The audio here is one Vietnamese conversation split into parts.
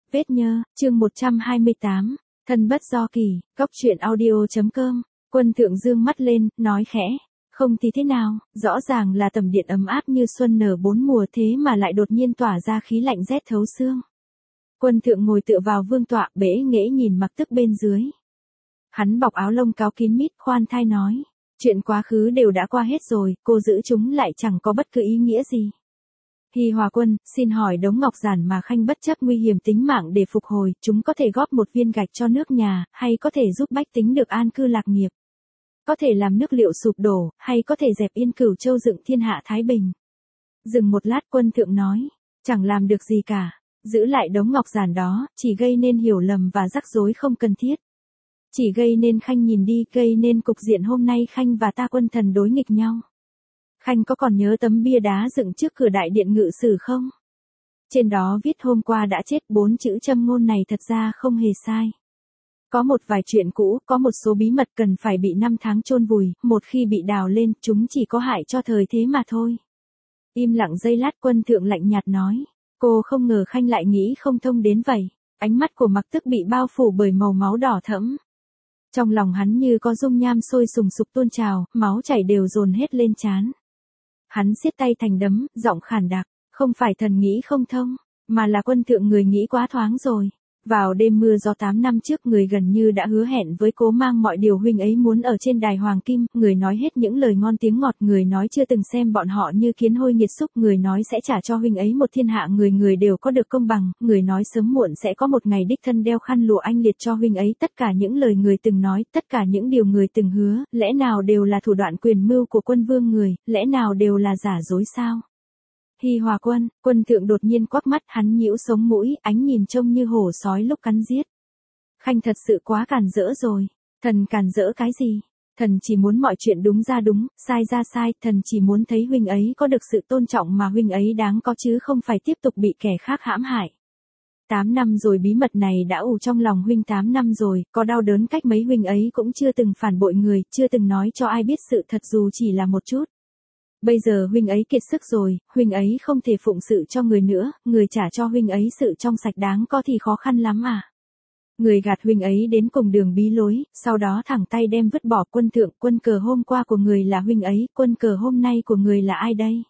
Vết nhơ, chương 128, thân bất do kỳ, góc truyện audio.com. Quân thượng dương mắt lên, nói khẽ, không thì thế nào, rõ ràng là tầm điện ấm áp như xuân nở bốn mùa thế mà lại đột nhiên tỏa ra khí lạnh rét thấu xương. Quân thượng ngồi tựa vào vương tọa, bẽ nghễ nhìn Mặc Tức bên dưới. Hắn bọc áo lông cáo kín mít, khoan thai nói, chuyện quá khứ đều đã qua hết rồi, cô giữ chúng lại chẳng có bất cứ ý nghĩa gì. Hi Hòa Quân, xin hỏi Đống Ngọc Giản mà Khanh bất chấp nguy hiểm tính mạng để phục hồi, chúng có thể góp một viên gạch cho nước nhà, hay có thể giúp bách tính được an cư lạc nghiệp? Có thể làm nước Liệu sụp đổ, hay có thể dẹp yên Cửu Châu dựng thiên hạ thái bình? Dừng một lát, quân thượng nói, chẳng làm được gì cả, giữ lại Đống Ngọc Giản đó, chỉ gây nên hiểu lầm và rắc rối không cần thiết. Chỉ gây nên Khanh nhìn đi, gây nên cục diện hôm nay Khanh và ta quân thần đối nghịch nhau. Khanh có còn nhớ tấm bia đá dựng trước cửa đại điện ngự sử không? Trên đó viết hôm qua đã chết, 4 chữ châm ngôn này thật ra không hề sai. Có một vài chuyện cũ, có một số bí mật cần phải bị năm tháng chôn vùi, một khi bị đào lên, chúng chỉ có hại cho thời thế mà thôi. Im lặng giây lát, quân thượng lạnh nhạt nói, cô không ngờ Khanh lại nghĩ không thông đến vậy. Ánh mắt của Mặc Tức bị bao phủ bởi màu máu đỏ thẫm. Trong lòng hắn như có dung nham sôi sùng sục tuôn trào, máu chảy đều dồn hết lên trán. Hắn siết tay thành đấm, giọng khàn đặc, không phải thần nghĩ không thông, mà là quân thượng người nghĩ quá thoáng rồi. Vào đêm mưa gió 8 năm trước, người gần như đã hứa hẹn với Cố Mang mọi điều huynh ấy muốn ở trên đài hoàng kim, người nói hết những lời ngon tiếng ngọt, người nói chưa từng xem bọn họ như kiến hôi nghiệt xúc, người nói sẽ trả cho huynh ấy một thiên hạ, người người đều có được công bằng, người nói sớm muộn sẽ có một ngày đích thân đeo khăn lụa anh liệt cho huynh ấy, tất cả những lời người từng nói, tất cả những điều người từng hứa, lẽ nào đều là thủ đoạn quyền mưu của quân vương người, lẽ nào đều là giả dối sao? Hi Hòa Quân, quân thượng đột nhiên quắc mắt, hắn nhíu sống mũi, ánh nhìn trông như hổ sói lúc cắn giết. Khanh thật sự quá càn rỡ rồi. Thần càn rỡ cái gì? Thần chỉ muốn mọi chuyện đúng ra đúng, sai ra sai, thần chỉ muốn thấy huynh ấy có được sự tôn trọng mà huynh ấy đáng có chứ không phải tiếp tục bị kẻ khác hãm hại. 8 năm rồi bí mật này đã ù trong lòng huynh, 8 năm rồi, có đau đớn cách mấy huynh ấy cũng chưa từng phản bội người, chưa từng nói cho ai biết sự thật dù chỉ là một chút. Bây giờ huynh ấy kiệt sức rồi, huynh ấy không thể phụng sự cho người nữa, người trả cho huynh ấy sự trong sạch đáng có thì khó khăn lắm à. Người gạt huynh ấy đến cùng đường bí lối, sau đó thẳng tay đem vứt bỏ. Quân thượng, quân cờ hôm qua của người là huynh ấy, quân cờ hôm nay của người là ai đây?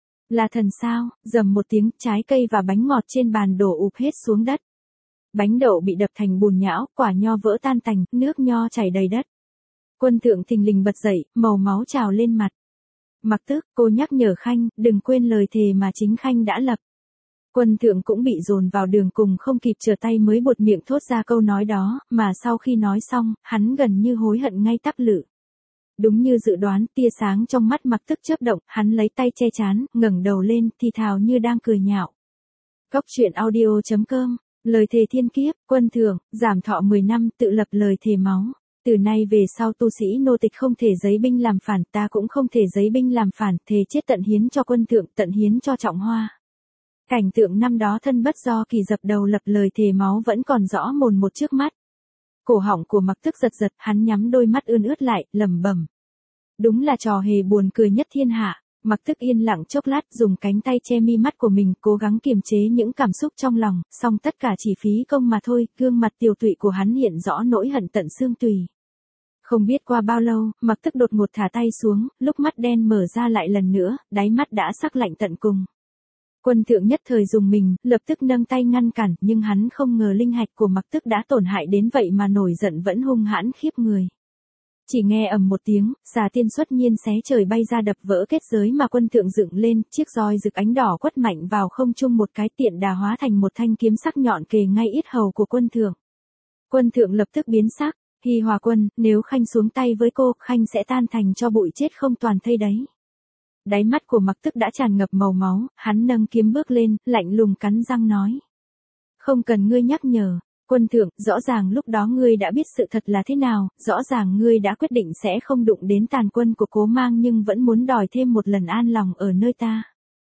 Là thần sao? Rầm một tiếng, trái cây và bánh ngọt trên bàn đổ ụp hết xuống đất. Bánh đậu bị đập thành bùn nhão, quả nho vỡ tan tành, nước nho chảy đầy đất. Quân thượng thình lình bật dậy, màu máu trào lên mặt. Mặc Tức, cô nhắc nhở Khanh, đừng quên lời thề mà chính Khanh đã lập. Quân thượng cũng bị dồn vào đường cùng, không kịp trở tay mới buột miệng thốt ra câu nói đó, mà sau khi nói xong, hắn gần như hối hận ngay tắp lự. Đúng như dự đoán, tia sáng trong mắt Mặc Tức chớp động, hắn lấy tay che trán, ngẩng đầu lên, thì thào như đang cười nhạo. Góc truyện audio.com, lời thề thiên kiếp, quân thượng, giảm thọ 10 năm, tự lập lời thề máu. Từ nay về sau tu sĩ nô tịch không thể giấy binh làm phản, ta cũng không thể giấy binh làm phản, thề chết tận hiến cho quân thượng, tận hiến cho Trọng Hoa. Cảnh tượng năm đó thân bất do kỳ dập đầu lập lời thề máu vẫn còn rõ mồn một trước mắt. Cổ họng của Mặc Tức giật giật, hắn nhắm đôi mắt ươn ướt lại, lẩm bẩm. Đúng là trò hề buồn cười nhất thiên hạ. Mặc Tức yên lặng chốc lát, dùng cánh tay che mi mắt của mình, cố gắng kiềm chế những cảm xúc trong lòng, song tất cả chỉ phí công mà thôi, gương mặt tiều tụy của hắn hiện rõ nỗi hận tận xương tùy. Không biết qua bao lâu, Mặc Tức đột ngột thả tay xuống, lúc mắt đen mở ra lại lần nữa, đáy mắt đã sắc lạnh tận cùng. Quân thượng nhất thời dùng mình, lập tức nâng tay ngăn cản, nhưng hắn không ngờ linh hạch của Mặc Tức đã tổn hại đến vậy mà nổi giận vẫn hung hãn khiếp người. Chỉ nghe ầm một tiếng, xà tiên xuất nhiên xé trời bay ra đập vỡ kết giới mà quân thượng dựng lên, chiếc roi rực ánh đỏ quất mạnh vào không trung một cái, tiện đà hóa thành một thanh kiếm sắc nhọn kề ngay yết hầu của quân thượng. Quân thượng lập tức biến sắc. Hi Hòa Quân, nếu Khanh xuống tay với cô, Khanh sẽ tan thành cho bụi chết không toàn thây đấy. Đáy mắt của Mặc Tức đã tràn ngập màu máu, hắn nâng kiếm bước lên, lạnh lùng cắn răng nói. Không cần ngươi nhắc nhở, quân thượng, rõ ràng lúc đó ngươi đã biết sự thật là thế nào, rõ ràng ngươi đã quyết định sẽ không đụng đến tàn quân của Cố Mang nhưng vẫn muốn đòi thêm một lần an lòng ở nơi ta.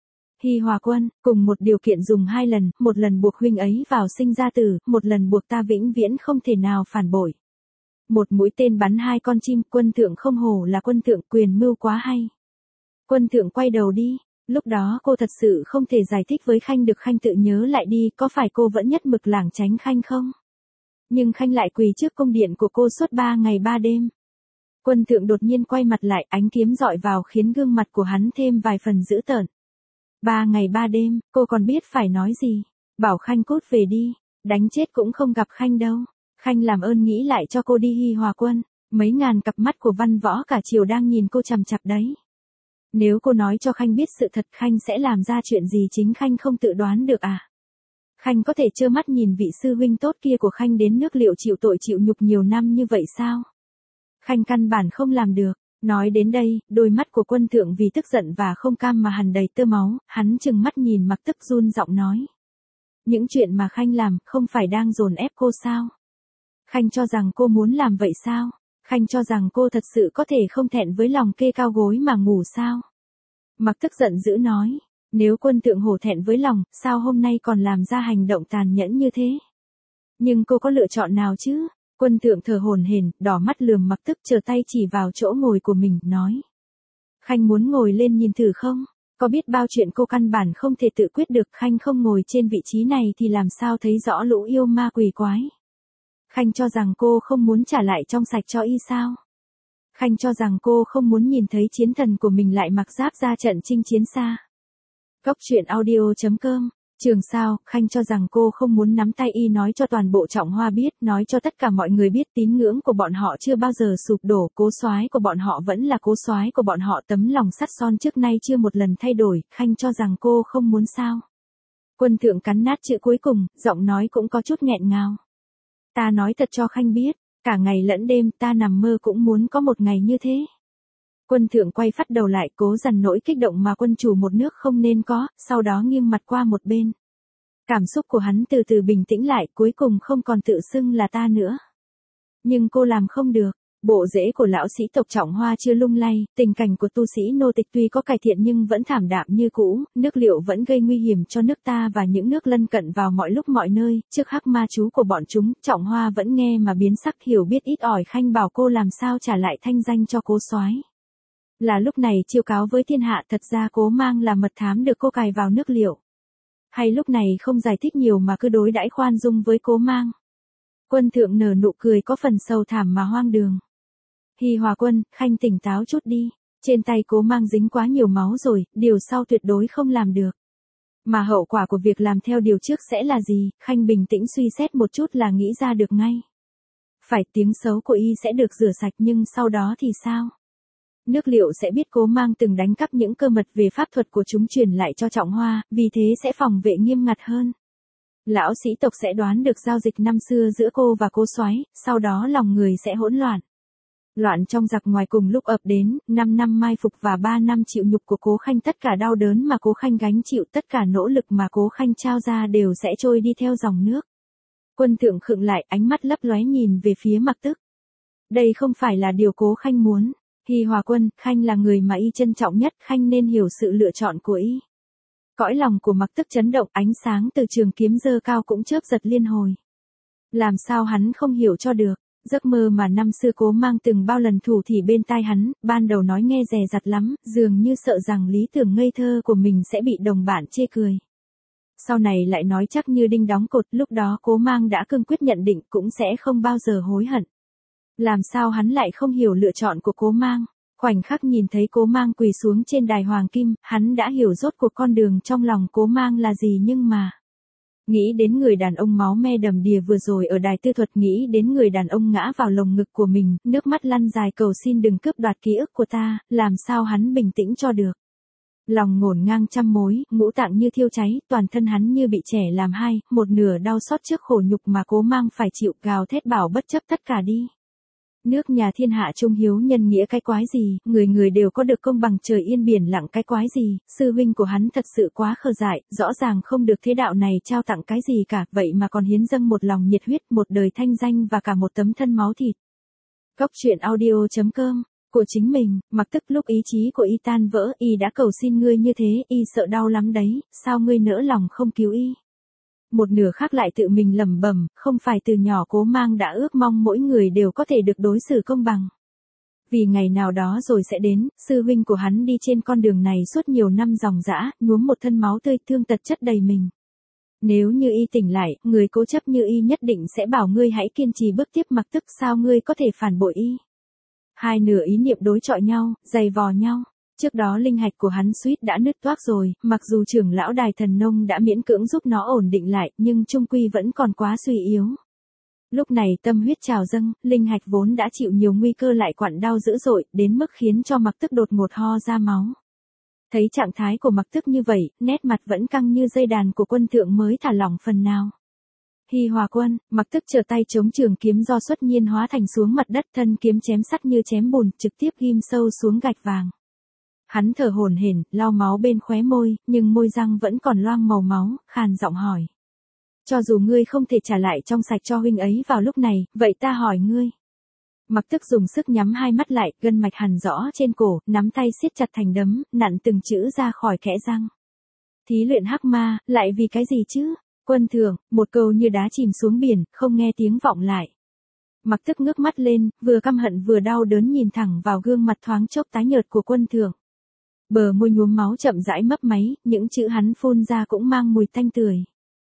Hi Hòa Quân, cùng một điều kiện dùng 2 lần, một lần buộc huynh ấy vào sinh ra tử, một lần buộc ta vĩnh viễn không thể nào phản bội. Một mũi tên bắn 2 con chim, quân thượng không hổ là quân thượng, quyền mưu quá hay. Quân thượng quay đầu đi, Lúc đó cô thật sự không thể giải thích với Khanh được. Khanh tự nhớ lại đi, có phải cô vẫn nhất mực lảng tránh Khanh không? Nhưng Khanh lại quỳ trước cung điện của cô suốt 3 ngày 3 đêm. Quân Thượng đột nhiên quay mặt lại, ánh kiếm dọi vào khiến gương mặt của hắn thêm vài phần dữ tợn. 3 ngày 3 đêm, cô còn biết phải nói gì? Bảo Khanh cút về đi, đánh chết cũng không gặp Khanh đâu. Khanh làm ơn nghĩ lại cho cô đi Hi Hòa Quân, mấy ngàn cặp mắt của văn võ cả triều đang nhìn cô chằm chằm đấy. Nếu cô nói cho Khanh biết sự thật, Khanh sẽ làm ra chuyện gì chính Khanh không tự đoán được à? Khanh có thể trơ mắt nhìn vị sư huynh tốt kia của Khanh đến nước Liệu chịu tội chịu nhục nhiều năm như vậy sao? Khanh căn bản không làm được. Nói đến đây, đôi mắt của Quân Thượng vì tức giận và không cam mà hằn đầy tơ máu, hắn trừng mắt nhìn Mặc Tức run giọng nói. Những chuyện mà Khanh làm, không phải đang dồn ép cô sao? Khanh cho rằng cô muốn làm vậy sao? Khanh cho rằng cô thật sự có thể không thẹn với lòng kê cao gối mà ngủ sao? Mặc Tức giận dữ nói. Nếu Quân Thượng hổ thẹn với lòng, sao hôm nay còn làm ra hành động tàn nhẫn như thế? Nhưng cô có lựa chọn nào chứ? Quân Thượng thở hổn hển, đỏ mắt lườm Mặc Tức, chờ tay chỉ vào chỗ ngồi của mình, nói. Khanh muốn ngồi lên nhìn thử không? Có biết bao chuyện cô căn bản không thể tự quyết được. Khanh không ngồi trên vị trí này thì làm sao thấy rõ lũ yêu ma quỷ quái? Khanh cho rằng cô không muốn trả lại trong sạch cho y sao? Khanh cho rằng cô không muốn nhìn thấy chiến thần của mình lại mặc giáp ra trận chinh chiến xa. Cốc truyện audio.com. Trường sao, Khanh cho rằng cô không muốn nắm tay y nói cho toàn bộ Trọng Hoa biết, nói cho tất cả mọi người biết tín ngưỡng của bọn họ chưa bao giờ sụp đổ, cố soái của bọn họ vẫn là cố soái của bọn họ, tấm lòng sắt son trước nay chưa một lần thay đổi. Khanh cho rằng cô không muốn sao? Quân Thượng cắn nát chữ cuối cùng, giọng nói cũng có chút nghẹn ngào. Ta nói thật cho Khanh biết, cả ngày lẫn đêm ta nằm mơ cũng muốn có một ngày như thế. Quân Thượng quay phắt đầu lại, cố dằn nỗi kích động mà quân chủ một nước không nên có, sau đó nghiêng mặt qua một bên. Cảm xúc của hắn từ từ bình tĩnh lại, cuối cùng không còn tự xưng là ta nữa. Nhưng cô làm không được. Bộ rễ của lão sĩ tộc Trọng Hoa chưa lung lay, tình cảnh của tu sĩ nô tịch tuy có cải thiện nhưng vẫn thảm đạm như cũ, nước Liệu vẫn gây nguy hiểm cho nước ta và những nước lân cận vào mọi lúc mọi nơi, trước hắc ma chú của bọn chúng, Trọng Hoa vẫn nghe mà biến sắc, hiểu biết ít ỏi. Khanh bảo cô làm sao trả lại thanh danh cho cố soái. Là lúc này chiêu cáo với thiên hạ, thật ra Cố Mang là mật thám được cô cài vào nước Liệu. Hay lúc này không giải thích nhiều mà cứ đối đãi khoan dung với Cố Mang. Quân Thượng nở nụ cười có phần sầu thảm mà hoang đường. Hi Hòa Quân, Khanh tỉnh táo chút đi. Trên tay Cố Mang dính quá nhiều máu rồi, điều sau tuyệt đối không làm được. Mà hậu quả của việc làm theo điều trước sẽ là gì? Khanh bình tĩnh suy xét một chút là nghĩ ra được ngay. Phải, tiếng xấu của y sẽ được rửa sạch, nhưng sau đó thì sao? Nước Liệu sẽ biết Cố Mang từng đánh cắp những cơ mật về pháp thuật của chúng truyền lại cho Trọng Hoa, vì thế sẽ phòng vệ nghiêm ngặt hơn. Lão sĩ tộc sẽ đoán được giao dịch năm xưa giữa cô và cố soái, sau đó lòng người sẽ hỗn loạn. Loạn trong giặc ngoài cùng lúc ập đến, 5 năm mai phục và 3 năm chịu nhục của Cố Khanh, tất cả đau đớn mà Cố Khanh gánh chịu, tất cả nỗ lực mà Cố Khanh trao ra đều sẽ trôi đi theo dòng nước. Quân Thượng khựng lại, ánh mắt lấp lóe nhìn về phía Mặc Tức. Đây không phải là điều Cố Khanh muốn. Hi Hòa Quân, Khanh là người mà y trân trọng nhất, Khanh nên hiểu sự lựa chọn của y. Cõi lòng của Mặc Tức chấn động, ánh sáng từ trường kiếm giơ cao cũng chớp giật liên hồi. Làm sao hắn không hiểu cho được, giấc mơ mà năm xưa Cố Mang từng bao lần thủ thỉ bên tai hắn, ban đầu nói nghe dè dặt lắm, dường như sợ rằng lý tưởng ngây thơ của mình sẽ bị đồng bạn chê cười. Sau này lại nói chắc như đinh đóng cột, lúc đó Cố Mang đã cương quyết nhận định cũng sẽ không bao giờ hối hận. Làm sao hắn lại không hiểu lựa chọn của Cố Mang? Khoảnh khắc nhìn thấy Cố Mang quỳ xuống trên đài hoàng kim, hắn đã hiểu rốt cuộc con đường trong lòng Cố Mang là gì, nhưng mà... Nghĩ đến người đàn ông máu me đầm đìa vừa rồi ở đài tư thuật, nghĩ đến người đàn ông ngã vào lồng ngực của mình, nước mắt lăn dài cầu xin đừng cướp đoạt ký ức của ta, làm sao hắn bình tĩnh cho được. Lòng ngổn ngang trăm mối, ngũ tạng như thiêu cháy, toàn thân hắn như bị trẻ làm hai, một nửa đau xót trước khổ nhục mà Cố Mang phải chịu, gào thét bảo bất chấp tất cả đi. Nước nhà thiên hạ trung hiếu nhân nghĩa cái quái gì, người người đều có được công bằng, trời yên biển lặng cái quái gì, sư huynh của hắn thật sự quá khờ dại, rõ ràng không được thế đạo này trao tặng cái gì cả, vậy mà còn hiến dâng một lòng nhiệt huyết, một đời thanh danh và cả một tấm thân máu thịt. Cốc truyện audio.com. Của chính mình, Mặc Tức lúc ý chí của y tan vỡ, y đã cầu xin ngươi như thế, y sợ đau lắm đấy, sao ngươi nỡ lòng không cứu y? Một nửa khác lại tự mình lẩm bẩm, không phải từ nhỏ Cố Mang đã ước mong mỗi người đều có thể được đối xử công bằng. Vì ngày nào đó rồi sẽ đến, sư huynh của hắn đi trên con đường này suốt nhiều năm ròng rã, nhuốm một thân máu tươi thương tật chất đầy mình. Nếu như y tỉnh lại, người cố chấp như y nhất định sẽ bảo ngươi hãy kiên trì bước tiếp, mặc tức sao ngươi có thể phản bội y. Hai nửa ý niệm đối chọi nhau, giày vò nhau. Trước đó linh hạch của hắn suýt đã nứt toác rồi, mặc dù trưởng lão Đài Thần Nông đã miễn cưỡng giúp nó ổn định lại, nhưng trung quy vẫn còn quá suy yếu. Lúc này tâm huyết trào dâng, linh hạch vốn đã chịu nhiều nguy cơ lại quặn đau dữ dội, đến mức khiến cho Mặc Tức đột ngột ho ra máu. Thấy trạng thái của Mặc Tức như vậy, nét mặt vẫn căng như dây đàn của Quân Thượng mới thả lỏng phần nào. Hi Hòa Quân, Mặc Tức trở tay chống trường kiếm do xuất nhiên hóa thành xuống mặt đất, thân kiếm chém sắt như chém bùn, trực tiếp ghim sâu xuống gạch vàng. Hắn thở hổn hển, lau máu bên khóe môi, nhưng môi răng vẫn còn loang màu máu, khàn giọng hỏi. Cho dù ngươi không thể trả lại trong sạch cho huynh ấy vào lúc này, vậy ta hỏi ngươi. Mặc Tức dùng sức nhắm hai mắt lại, gân mạch hằn rõ trên cổ, nắm tay siết chặt thành đấm, nặn từng chữ ra khỏi kẽ răng. Thí luyện hắc ma, lại vì cái gì chứ? Quân Thượng, một câu như đá chìm xuống biển, không nghe tiếng vọng lại. Mặc Tức ngước mắt lên, vừa căm hận vừa đau đớn nhìn thẳng vào gương mặt thoáng chốc tái nhợt của Quân Thượng. Bờ môi nhuốm máu chậm rãi mấp máy, những chữ hắn phun ra cũng mang mùi tanh tưởi.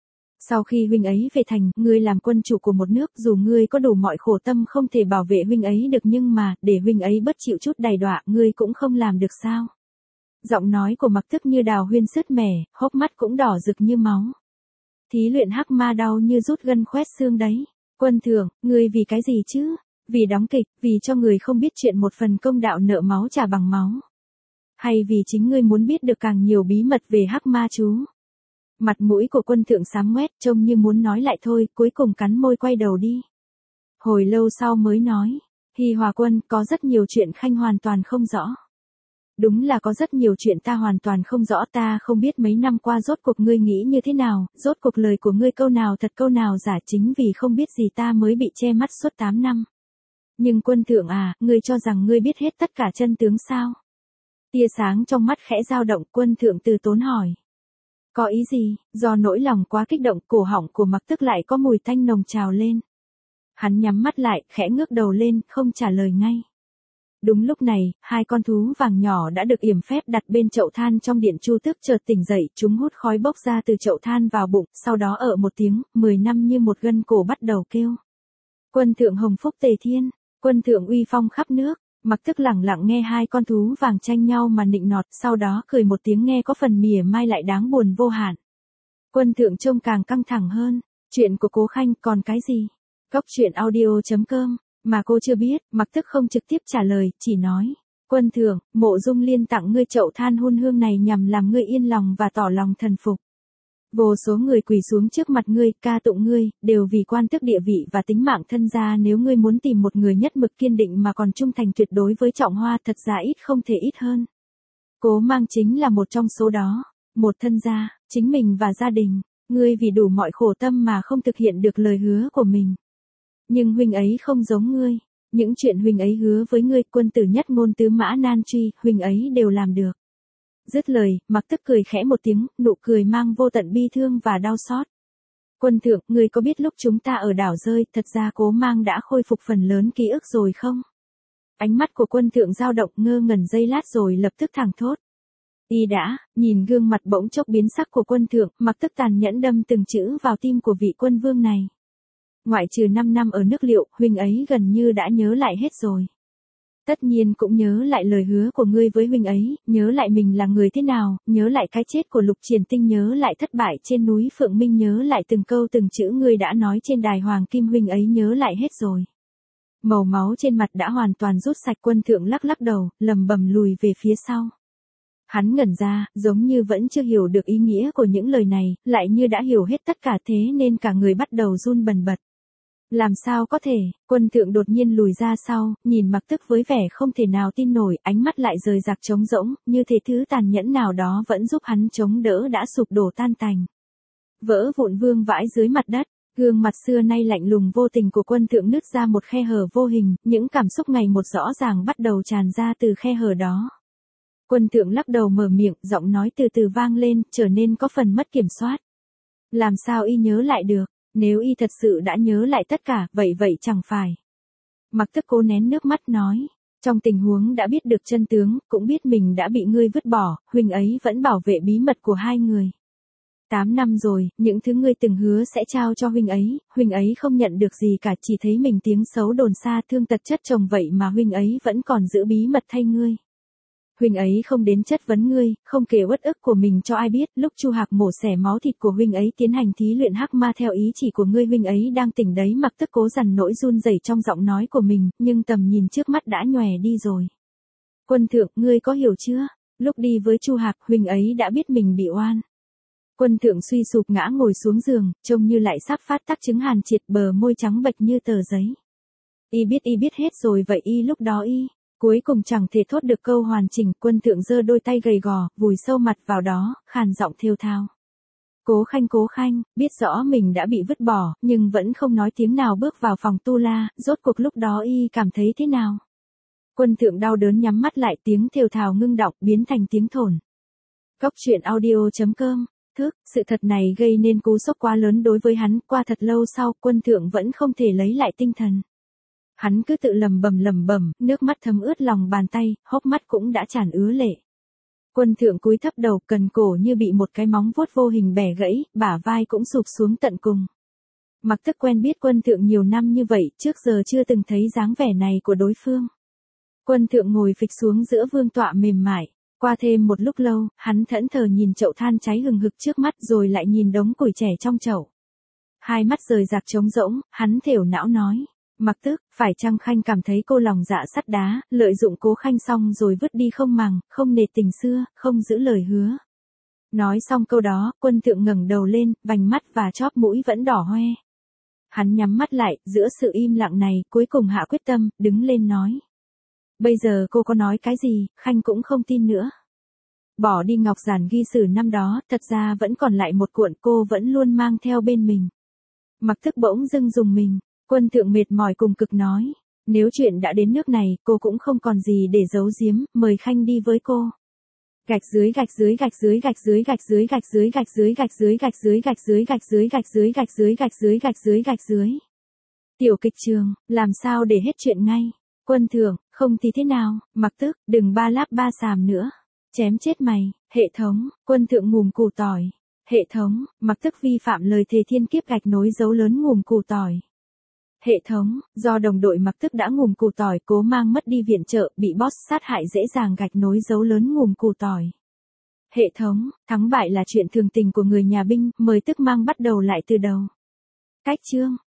Sau khi huynh ấy về thành, ngươi làm quân chủ của một nước, dù ngươi có đủ mọi khổ tâm không thể bảo vệ huynh ấy được, nhưng mà, để huynh ấy bất chịu chút đày đọa, ngươi cũng không làm được sao? Giọng nói của Mặc Tức như đào huyên sứt mẻ, hốc mắt cũng đỏ rực như máu. Thí luyện hắc ma đau như rút gân khoét xương đấy. Quân Thượng, ngươi vì cái gì chứ? Vì đóng kịch, vì cho người không biết chuyện một phần công đạo nợ máu trả bằng máu. Hay vì chính ngươi muốn biết được càng nhiều bí mật về hắc ma chú? Mặt mũi của Quân Thượng xám ngoét, trông như muốn nói lại thôi, cuối cùng cắn môi quay đầu đi. Hồi lâu sau mới nói, Hi Hòa Quân, có rất nhiều chuyện Khanh hoàn toàn không rõ. Đúng là có rất nhiều chuyện ta hoàn toàn không rõ, ta không biết mấy năm qua rốt cuộc ngươi nghĩ như thế nào, rốt cuộc lời của ngươi câu nào thật câu nào giả, chính vì không biết gì ta mới bị che mắt suốt 8 năm. Nhưng Quân Thượng à, ngươi cho rằng ngươi biết hết tất cả chân tướng sao? Tia sáng trong mắt khẽ dao động, Quân Thượng từ tốn hỏi. Có ý gì? Do nỗi lòng quá kích động, cổ họng của Mặc Tức lại có mùi tanh nồng trào lên. Hắn nhắm mắt lại, khẽ ngước đầu lên, không trả lời ngay. Đúng lúc này, hai con thú vàng nhỏ đã được yểm phép đặt bên chậu than trong điện Chu Tước chợt tỉnh dậy, chúng hút khói bốc ra từ chậu than vào bụng, sau đó ở một tiếng, 10 năm như một gân cổ bắt đầu kêu. Quân Thượng hồng phúc tề thiên, Quân Thượng uy phong khắp nước. Mặc Tức lẳng lặng nghe hai con thú vàng tranh nhau mà nịnh nọt, sau đó cười một tiếng nghe có phần mỉa mai lại đáng buồn vô hạn. Quân Thượng trông càng căng thẳng hơn. Chuyện của Cố Khanh còn cái gì? Cốc truyện audio.com, mà cô chưa biết. Mặc Tức không trực tiếp trả lời, chỉ nói. Quân Thượng, Mộ Dung Liên tặng ngươi chậu than hun hương này nhằm làm ngươi yên lòng và tỏ lòng thần phục. Vô số người quỳ xuống trước mặt ngươi, ca tụng ngươi, đều vì quan tước địa vị và tính mạng thân gia, nếu ngươi muốn tìm một người nhất mực kiên định mà còn trung thành tuyệt đối với Trọng Hoa, thật ra ít không thể ít hơn. Cố Mang chính là một trong số đó, một thân gia, chính mình và gia đình, ngươi vì đủ mọi khổ tâm mà không thực hiện được lời hứa của mình. Nhưng huynh ấy không giống ngươi, những chuyện huynh ấy hứa với ngươi, quân tử nhất ngôn tứ mã nan truy, huynh ấy đều làm được. Dứt lời, Mặc Tức cười khẽ một tiếng, nụ cười mang vô tận bi thương và đau xót. Quân Thượng, ngươi có biết lúc chúng ta ở đảo rơi, thật ra Cố Mang đã khôi phục phần lớn ký ức rồi không? Ánh mắt của Quân Thượng dao động, ngơ ngẩn giây lát rồi lập tức thẳng thốt. Y đã, nhìn gương mặt bỗng chốc biến sắc của Quân Thượng, Mặc Tức tàn nhẫn đâm từng chữ vào tim của vị quân vương này. Ngoại trừ 5 năm ở nước Liệu, huynh ấy gần như đã nhớ lại hết rồi. Tất nhiên cũng nhớ lại lời hứa của ngươi với huynh ấy, nhớ lại mình là người thế nào, nhớ lại cái chết của Lục Triển Tinh, nhớ lại thất bại trên núi Phượng Minh, nhớ lại từng câu từng chữ ngươi đã nói trên đài Hoàng Kim, huynh ấy nhớ lại hết rồi. Màu máu trên mặt đã hoàn toàn rút sạch. Quân Thượng lắc lắc đầu, lầm bầm lùi về phía sau. Hắn ngẩn ra, giống như vẫn chưa hiểu được ý nghĩa của những lời này, lại như đã hiểu hết tất cả, thế nên cả người bắt đầu run bần bật. Làm sao có thể? Quân Thượng đột nhiên lùi ra sau, nhìn Mặc Tức với vẻ không thể nào tin nổi, ánh mắt lại rời rạc trống rỗng, như thể thứ tàn nhẫn nào đó vẫn giúp hắn chống đỡ đã sụp đổ tan tành. Vỡ vụn vương vãi dưới mặt đất, gương mặt xưa nay lạnh lùng vô tình của Quân Thượng nứt ra một khe hở vô hình, những cảm xúc ngày một rõ ràng bắt đầu tràn ra từ khe hở đó. Quân Thượng lắc đầu mở miệng, giọng nói từ từ vang lên, trở nên có phần mất kiểm soát. Làm sao y nhớ lại được? Nếu y thật sự đã nhớ lại tất cả, vậy chẳng phải. Mặc Tức cố nén nước mắt nói. Trong tình huống đã biết được chân tướng, cũng biết mình đã bị ngươi vứt bỏ, huynh ấy vẫn bảo vệ bí mật của hai người. 8 năm rồi, những thứ ngươi từng hứa sẽ trao cho huynh ấy không nhận được gì cả, chỉ thấy mình tiếng xấu đồn xa thương tật chất chồng vậy mà huynh ấy vẫn còn giữ bí mật thay ngươi. Huynh ấy không đến chất vấn ngươi, không kể uất ức của mình cho ai biết, lúc Chu Hạc mổ xẻ máu thịt của huynh ấy tiến hành thí luyện hắc ma theo ý chỉ của ngươi, huynh ấy đang tỉnh đấy, Mặc Tức cố dằn nỗi run rẩy trong giọng nói của mình, nhưng tầm nhìn trước mắt đã nhòe đi rồi. Quân thượng, ngươi có hiểu chưa? Lúc đi với Chu Hạc, huynh ấy đã biết mình bị oan. Quân thượng suy sụp ngã ngồi xuống giường, trông như lại sắp phát tác chứng hàn triệt, bờ môi trắng bệch như tờ giấy. Y biết hết rồi, vậy y lúc đó y cuối cùng chẳng thể thốt được câu hoàn chỉnh. Quân thượng giơ đôi tay gầy gò, vùi sâu mặt vào đó, khàn giọng thều thào. Cố Khanh, biết rõ mình đã bị vứt bỏ, nhưng vẫn không nói tiếng nào bước vào phòng tu la, rốt cuộc lúc đó y cảm thấy thế nào? Quân thượng đau đớn nhắm mắt lại, tiếng thều thào ngưng đọng, biến thành tiếng thổn. Cốc truyện audio.com. Sự thật này gây nên cú sốc quá lớn đối với hắn, qua thật lâu sau, quân thượng vẫn không thể lấy lại tinh thần. Hắn cứ tự lầm bầm, nước mắt thấm ướt lòng bàn tay, hốc mắt cũng đã tràn ứa lệ. Quân thượng cúi thấp đầu, cần cổ như bị một cái móng vuốt vô hình bẻ gãy, bả vai cũng sụp xuống tận cùng. Mặc Tức quen biết quân thượng nhiều năm như vậy, trước giờ chưa từng thấy dáng vẻ này của đối phương. Quân thượng ngồi phịch xuống giữa vương tọa mềm mại. Qua thêm một lúc lâu, hắn thẫn thờ nhìn chậu than cháy hừng hực trước mắt, rồi lại nhìn đống củi trẻ trong chậu. Hai mắt rời rạc trống rỗng, hắn thều não nói. Mặc Tức, phải chăng Khanh cảm thấy cô lòng dạ sắt đá, lợi dụng Cố Khanh xong rồi vứt đi không màng, không nề tình xưa, không giữ lời hứa. Nói xong câu đó, quân thượng ngẩng đầu lên, vành mắt và chóp mũi vẫn đỏ hoe. Hắn nhắm mắt lại, giữa sự im lặng này, cuối cùng hạ quyết tâm, đứng lên nói. Bây giờ cô có nói cái gì, Khanh cũng không tin nữa. Bỏ đi ngọc giản ghi sử năm đó, thật ra vẫn còn lại một cuộn, cô vẫn luôn mang theo bên mình. Mặc Tức bỗng dưng dùng mình. Quân thượng mệt mỏi cùng cực nói. Nếu chuyện đã đến nước này, cô cũng không còn gì để giấu giếm, mời Khanh đi với cô. Gạch dưới. Tiểu kịch trường, làm sao để hết chuyện ngay? Quân thượng, không thì thế nào? Mặc Tức, đừng ba láp ba xàm nữa. Chém chết mày. Hệ thống, quân thượng ngùm củ tỏi. Hệ thống, Mặc Tức vi phạm lời thề thiên kiếp, gạch nối dấu lớn ngùm củ tỏi. Hệ thống, do đồng đội Mặc Tức đã ngùm củ tỏi, cố mang mất đi viện trợ, bị boss sát hại, dễ dàng gạch nối dấu lớn ngùm củ tỏi. Hệ thống, thắng bại là chuyện thường tình của người nhà binh, mời Tức mang bắt đầu lại từ đầu. Cách chương